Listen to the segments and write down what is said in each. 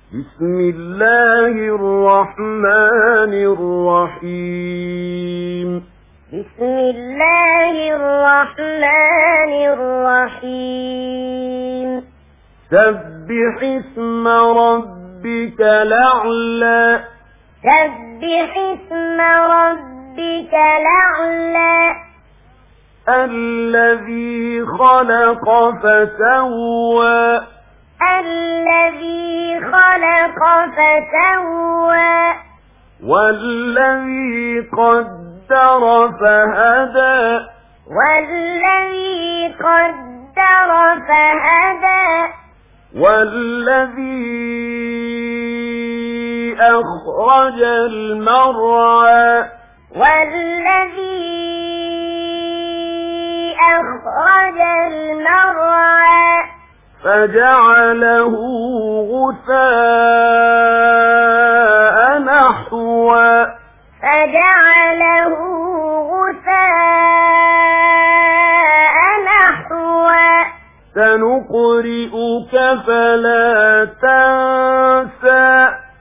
بسم الله الرحمن الرحيم. بسم الله الرحمن الرحيم. سبح اسم ربك الأعلى. سبح اسم ربك الأعلى. الذي خلق فسوى. الذي خلق فسوى. والذي قدر فهدى. والذي قدر فهدى. والذي أخرج المرعى. والذي أخرج المرعى. فجعله غثاء نحوا. فجعله غثاء نحوا. سنقرئك فلا تنسى.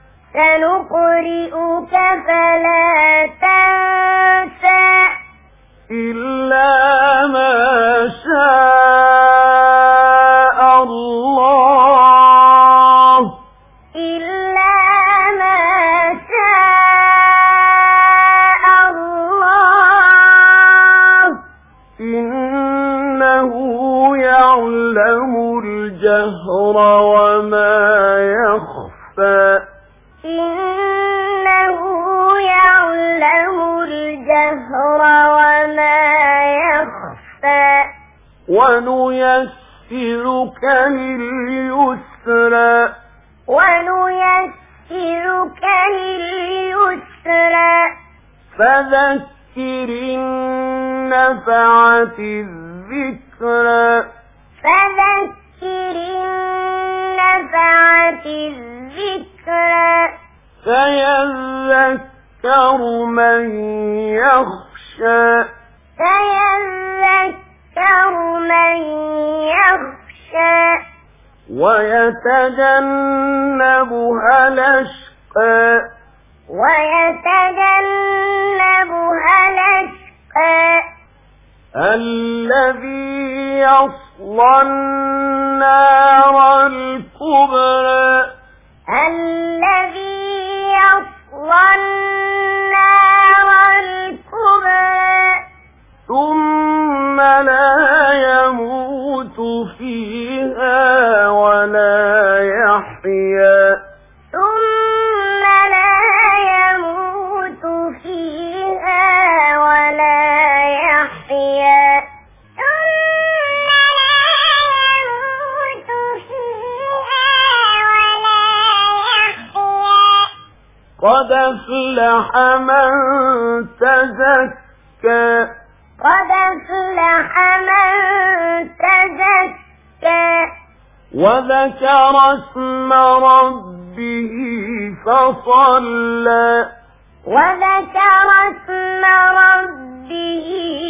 سنقرئك فلا تنسى. إلا ما شاء الله. إلا ما شاء الله. إنه يعلم الجهر وما يخفى. إنه يعلم الجهر وما يخفى. ونيسرك لليسرى. ونيسرك لليسرى. فذكر إن نفعت الذكرى. فذكر إن نفعت الذكرى. سيذكر من يخشى. سيذكر من يخشى. ويتجنبها الأشقى. ويتجنبها الأشقى. الذي يصلى النار الكبرى. الذي يصلى النار الكبرى. ثم لا يموت فيها ولا يحيا. ثم لا يموت فيها ولا يحيا. ثم لا يموت فيها ولا يحيا. قد أفلح من تزكى. قد أفلح من تزكى. وذكر اسم ربه فصلى. وذكر اسم ربه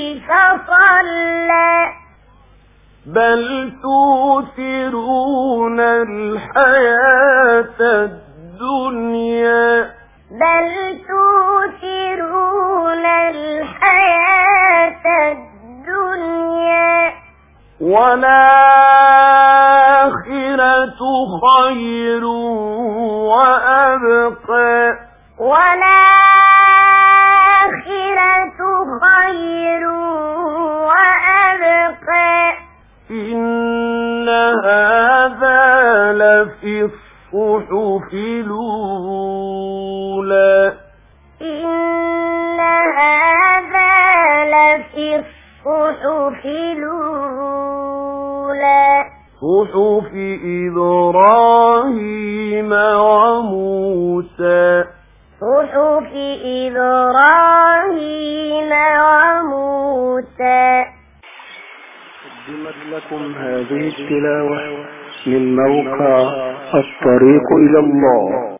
فصلى. بل تؤثرون الحياة الدنيا. بل تؤثرون الحياة الدنيا. والآخرة خير وأبقى. والآخرة خير وأبقى. إن هذا لفي الصحف الأولى. إن هذا لفي الصحف الأولى. صحف إبراهيم وموسى. صحف إبراهيم وموسى. قدمت لكم هذه التلاوة من موقع الطريق إلى الله.